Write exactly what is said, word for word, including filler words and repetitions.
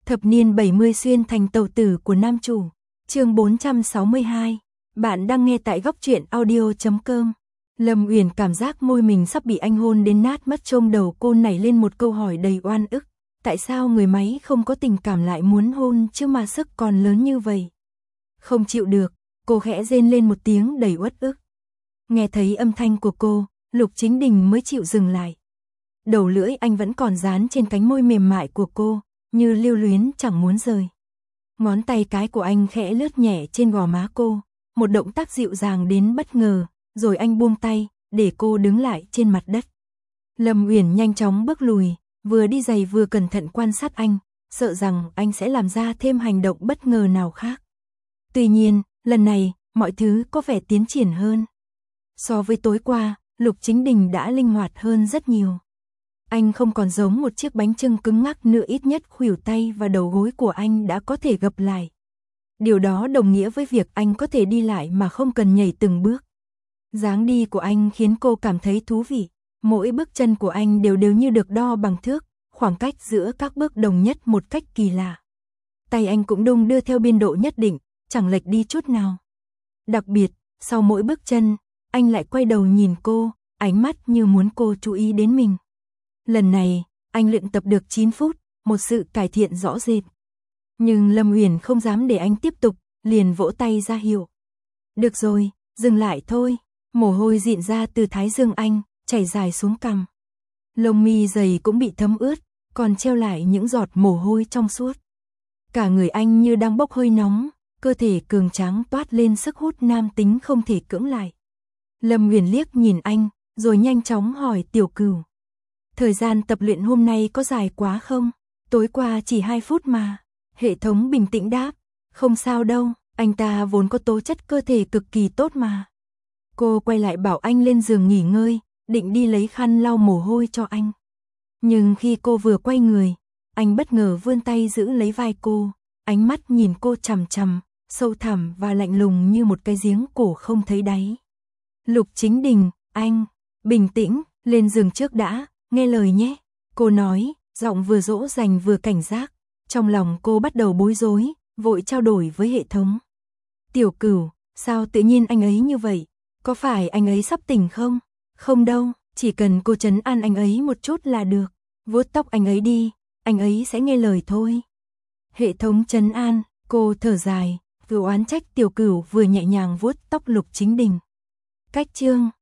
Thập niên bảy mươi xuyên thành tàu tử của nam chủ. Chương bốn trăm sáu mươi hai. Bạn đang nghe tại góc truyện audio chấm com. Lâm Uyển cảm giác môi mình sắp bị anh hôn đến nát mất, trong đầu cô nảy lên một câu hỏi đầy oan ức. Tại sao người máy không có tình cảm lại muốn hôn chứ mà sức còn lớn như vậy? Không chịu được, cô khẽ rên lên một tiếng đầy uất ức. Nghe thấy âm thanh của cô, Lục Chính Đình mới chịu dừng lại. Đầu lưỡi anh vẫn còn dán trên cánh môi mềm mại của cô, như lưu luyến chẳng muốn rời. Ngón tay cái của anh khẽ lướt nhẹ trên gò má cô, một động tác dịu dàng đến bất ngờ, rồi anh buông tay, để cô đứng lại trên mặt đất. Lâm Uyển nhanh chóng bước lùi, vừa đi giày vừa cẩn thận quan sát anh, sợ rằng anh sẽ làm ra thêm hành động bất ngờ nào khác. Tuy nhiên, lần này, mọi thứ có vẻ tiến triển hơn. So với tối qua, Lục Chính Đình đã linh hoạt hơn rất nhiều. Anh không còn giống một chiếc bánh chưng cứng ngắc nữa, ít nhất khuỷu tay và đầu gối của anh đã có thể gập lại. Điều đó đồng nghĩa với việc anh có thể đi lại mà không cần nhảy từng bước. Dáng đi của anh khiến cô cảm thấy thú vị, mỗi bước chân của anh đều đều như được đo bằng thước, khoảng cách giữa các bước đồng nhất một cách kỳ lạ. Tay anh cũng đung đưa theo biên độ nhất định, chẳng lệch đi chút nào. Đặc biệt, sau mỗi bước chân, anh lại quay đầu nhìn cô, ánh mắt như muốn cô chú ý đến mình. Lần này, anh luyện tập được chín phút, một sự cải thiện rõ rệt. Nhưng Lâm Uyển không dám để anh tiếp tục, liền vỗ tay ra hiệu. Được rồi, dừng lại thôi. Mồ hôi rịn ra từ thái dương anh, chảy dài xuống cằm. Lông mi dày cũng bị thấm ướt, còn treo lại những giọt mồ hôi trong suốt. Cả người anh như đang bốc hơi nóng, cơ thể cường tráng toát lên sức hút nam tính không thể cưỡng lại. Lâm Uyển liếc nhìn anh, rồi nhanh chóng hỏi Tiểu Cửu. Thời gian tập luyện hôm nay có dài quá không? Tối qua chỉ hai phút mà. Hệ thống bình tĩnh đáp. Không sao đâu, anh ta vốn có tố chất cơ thể cực kỳ tốt mà. Cô quay lại bảo anh lên giường nghỉ ngơi, định đi lấy khăn lau mồ hôi cho anh. Nhưng khi cô vừa quay người, anh bất ngờ vươn tay giữ lấy vai cô, ánh mắt nhìn cô chằm chằm, sâu thẳm và lạnh lùng như một cái giếng cổ không thấy đáy. Lục Chính Đình, anh, bình tĩnh, lên giường trước đã, nghe lời nhé. Cô nói, giọng vừa dỗ dành vừa cảnh giác. Trong lòng cô bắt đầu bối rối, vội trao đổi với hệ thống. Tiểu Cửu, sao tự nhiên anh ấy như vậy? Có phải anh ấy sắp tỉnh không? Không đâu, chỉ cần cô trấn an anh ấy một chút là được. Vuốt tóc anh ấy đi, anh ấy sẽ nghe lời thôi. Hệ thống trấn an, cô thở dài, vừa oán trách Tiểu Cửu vừa nhẹ nhàng vuốt tóc Lục Chính Đình. Cách chương